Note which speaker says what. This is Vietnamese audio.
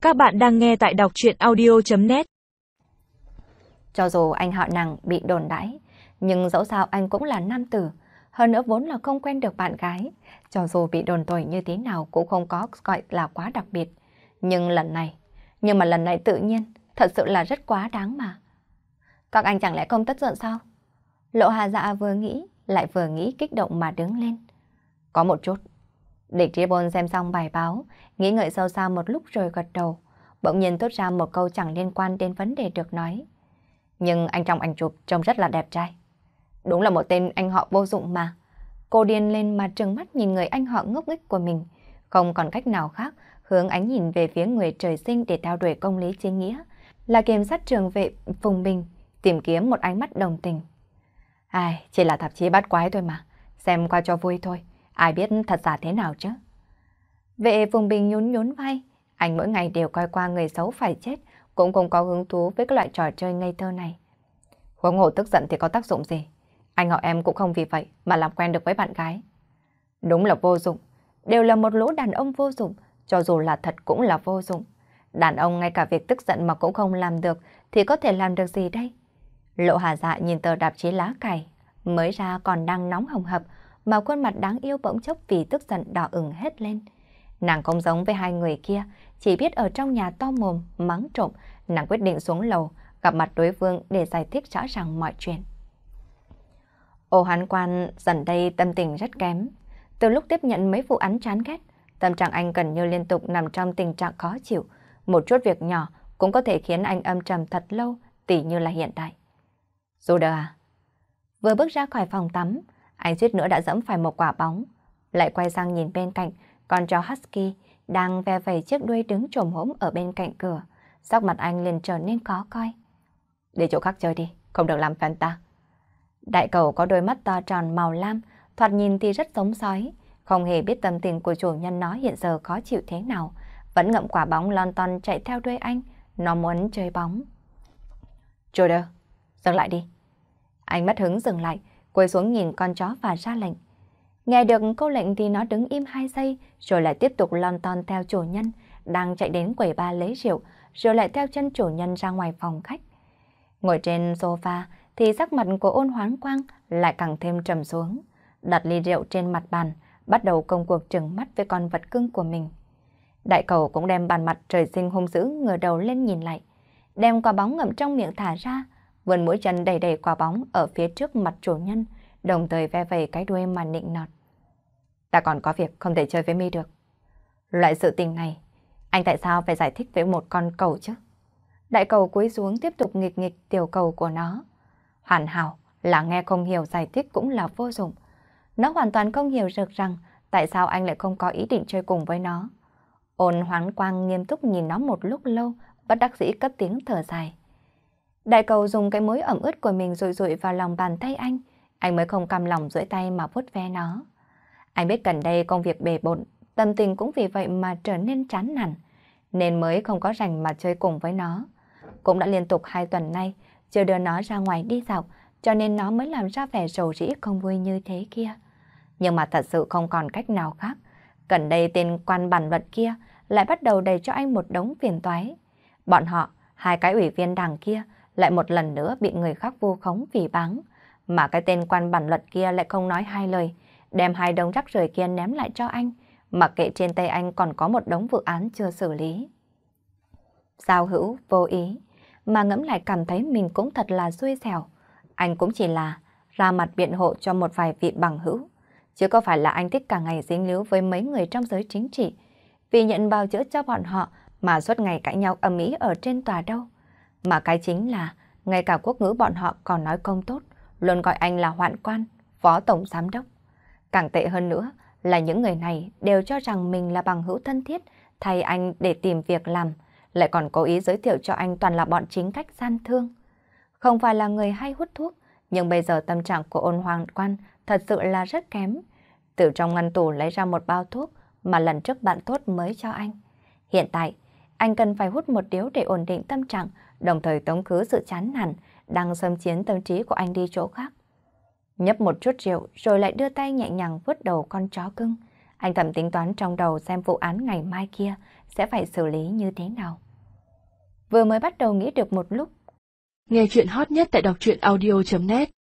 Speaker 1: Các bạn đang nghe tại đọc truyện audio.net.
Speaker 2: Cho dù anh họ nàng bị đồn đãi, nhưng dẫu sao anh cũng là nam tử, hơn nữa vốn là không quen được bạn gái. Cho dù bị đồn thổi như thế nào cũng không có gọi là quá đặc biệt. Nhưng mà lần này tự nhiên, thật sự là rất quá đáng mà. Các anh chẳng lẽ không tức giận sao? Lộ Hà Dạ vừa nghĩ, lại vừa nghĩ kích động mà đứng lên. Có một chút. Địch Tribôn xem xong bài báo, nghĩ ngợi sâu xa một lúc rồi gật đầu. Bỗng nhiên thốt ra một câu chẳng liên quan đến vấn đề được nói. Nhưng anh trong ảnh chụp trông rất là đẹp trai. Đúng là một tên anh họ vô dụng mà. Cô điên lên mà trừng mắt nhìn người anh họ ngốc nghếch của mình. Không còn cách nào khác, hướng ánh nhìn về phía người trời sinh để theo đuổi công lý chính nghĩa. Là kiểm sát trường vệ Phùng Bình, tìm kiếm một ánh mắt đồng tình. Ai, chỉ là tạp chí bắt quái thôi mà. Xem qua cho vui thôi. Ai biết thật giả thế nào chứ? Vệ Phùng Bình nhún nhún vai. Anh mỗi ngày đều coi qua người xấu phải chết, cũng không có hứng thú với các loại trò chơi ngây thơ này. Huống hồ tức giận thì có tác dụng gì? Anh họ em cũng không vì vậy mà làm quen được với bạn gái. Đúng là vô dụng. Đều là một lũ đàn ông vô dụng, cho dù là thật cũng là vô dụng. Đàn ông ngay cả việc tức giận mà cũng không làm được thì có thể làm được gì đây? Lộ Hà Dạ nhìn tờ tạp chí lá cải, mới ra còn đang nóng hồng hập, mà khuôn mặt đáng yêu bỗng chốc vì tức giận đỏ ửng hết lên. Nàng không giống với hai người kia, chỉ biết ở trong nhà to mồm, mắng trộm, nàng quyết định xuống lầu, gặp mặt đối phương để giải thích rõ ràng mọi chuyện. Ô Hán Quan dần đây tâm tình rất kém. Từ lúc tiếp nhận mấy vụ án chán ghét, tâm trạng anh gần như liên tục nằm trong tình trạng khó chịu. Một chút việc nhỏ cũng có thể khiến anh âm trầm thật lâu, tỉ như là hiện tại. Dù đờ à? Vừa bước ra khỏi phòng tắm, anh suýt nữa đã dẫm phải một quả bóng. Lại quay sang nhìn bên cạnh, con chó Husky đang ve vẩy chiếc đuôi đứng chồm hổm ở bên cạnh cửa. Sắc mặt anh liền trở nên khó coi. Đi chỗ khác chơi đi, không được làm phiền ta. Đại cầu có đôi mắt to tròn màu lam, thoạt nhìn thì rất giống sói, không hề biết tâm tình của chủ nhân nó hiện giờ khó chịu thế nào, vẫn ngậm quả bóng lon ton chạy theo đuôi anh, nó muốn chơi bóng. Jordan, dừng lại đi. Anh mất hứng dừng lại, quay xuống nhìn con chó và ra lệnh. Nghe được câu lệnh thì nó đứng im 2 giây, rồi lại tiếp tục lon ton theo chủ nhân, đang chạy đến quầy bar lấy rượu, rồi lại theo chân chủ nhân ra ngoài phòng khách. Ngồi trên sofa thì sắc mặt của Ôn Hoán Quang lại càng thêm trầm xuống, đặt ly rượu trên mặt bàn, bắt đầu công cuộc trừng mắt với con vật cưng của mình. Đại cầu cũng đem bàn mặt trời sinh hung dữ ngửa đầu lên nhìn lại, đem quả bóng ngậm trong miệng thả ra, vươn mũi chân đầy đầy quả bóng ở phía trước mặt chủ nhân, đồng thời ve vẩy cái đuôi mà nịnh nọt. Ta còn có việc không thể chơi với mi được. Loại sự tình này, anh tại sao phải giải thích với một con cầu chứ? Đại cầu cúi xuống tiếp tục nghịch nghịch tiểu cầu của nó. Hoàn hảo là nghe không hiểu giải thích cũng là vô dụng. Nó hoàn toàn không hiểu được rằng tại sao anh lại không có ý định chơi cùng với nó. Ôn Hoán Quang nghiêm túc nhìn nó một lúc lâu, bất đắc dĩ cất tiếng thở dài. Đại cầu dùng cái mối ẩm ướt của mình rụi rụi vào lòng bàn tay anh mới không cam lòng duỗi tay mà vuốt ve nó. Anh biết gần đây công việc bề bộn, tâm tình cũng vì vậy mà trở nên chán nản, nên mới không có rảnh mà chơi cùng với nó. Cũng đã liên tục 2 tuần nay chưa đưa nó ra ngoài đi dạo, cho nên nó mới làm ra vẻ rầu rĩ không vui như thế kia. Nhưng mà thật sự không còn cách nào khác. Gần đây tên quan bản luật kia lại bắt đầu đầy cho anh một đống phiền toái. Bọn họ, 2 cái ủy viên đảng kia, lại một lần nữa bị người khác vu khống phỉ báng. Mà cái tên quan bản luật kia lại không nói 2 lời, đem 2 đống rác rưởi kia ném lại cho anh, mặc kệ trên tay anh còn có một đống vụ án chưa xử lý. Giao hữu, vô ý, mà ngẫm lại cảm thấy mình cũng thật là xui xẻo. Anh cũng chỉ là ra mặt biện hộ cho một vài vị bằng hữu, chứ có phải là anh thích cả ngày dính líu với mấy người trong giới chính trị, vì nhận bào chữa cho bọn họ mà suốt ngày cãi nhau ầm ĩ ở trên tòa đâu. Mà cái chính là, ngay cả quốc ngữ bọn họ còn nói không tốt, luôn gọi anh là hoạn quan, phó tổng giám đốc. Càng tệ hơn nữa là những người này đều cho rằng mình là bằng hữu thân thiết, thay anh để tìm việc làm, lại còn cố ý giới thiệu cho anh toàn là bọn chính cách gian thương. Không phải là người hay hút thuốc, nhưng bây giờ tâm trạng của Ôn Hoán Quang thật sự là rất kém. Từ trong ngăn tủ lấy ra một bao thuốc mà lần trước bạn tốt mới cho anh. Hiện tại, anh cần phải hút một điếu để ổn định tâm trạng, đồng thời tống khứ sự chán nản đang xâm chiếm tâm trí của anh đi chỗ khác. Nhấp một chút rượu rồi lại đưa tay nhẹ nhàng vuốt đầu con chó cưng. Anh thầm tính toán trong đầu xem vụ án ngày mai kia sẽ phải xử lý như thế nào. Vừa mới bắt đầu nghĩ được một lúc.
Speaker 1: Nghe chuyện hot nhất tại đọc truyện audio.net